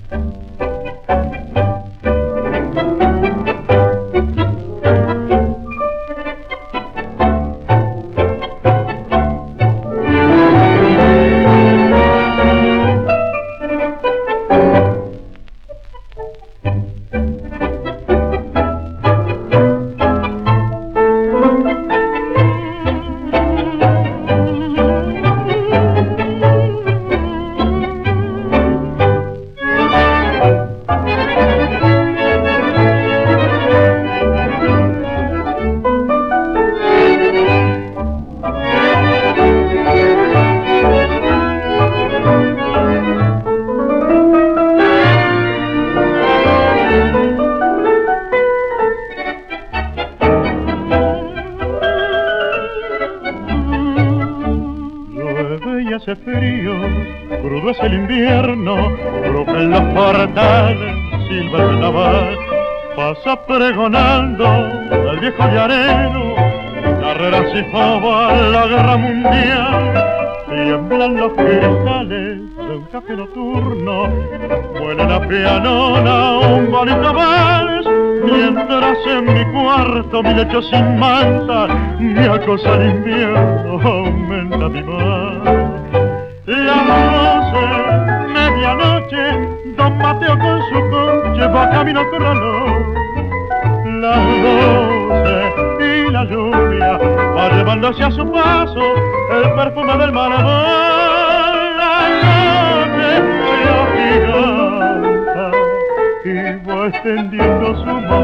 Hace frío, crudo es el invierno, rugen los portales, silba el naval, pasa pregonando el viejo llanero, carreras y fava, la guerra mundial, tiemblan los cristales de un café nocturno, vuela la pianona, un bonito vals, mientras en mi cuarto mi lecho sin manta, me acosa el invierno, aumenta mi mal. Las 12, medianoche, don Mateo con su coche va camino al corralón. Las 12 y la lluvia va llevándose a su paso el perfume del malabón. La noche se agiganta y va extendiendo su mano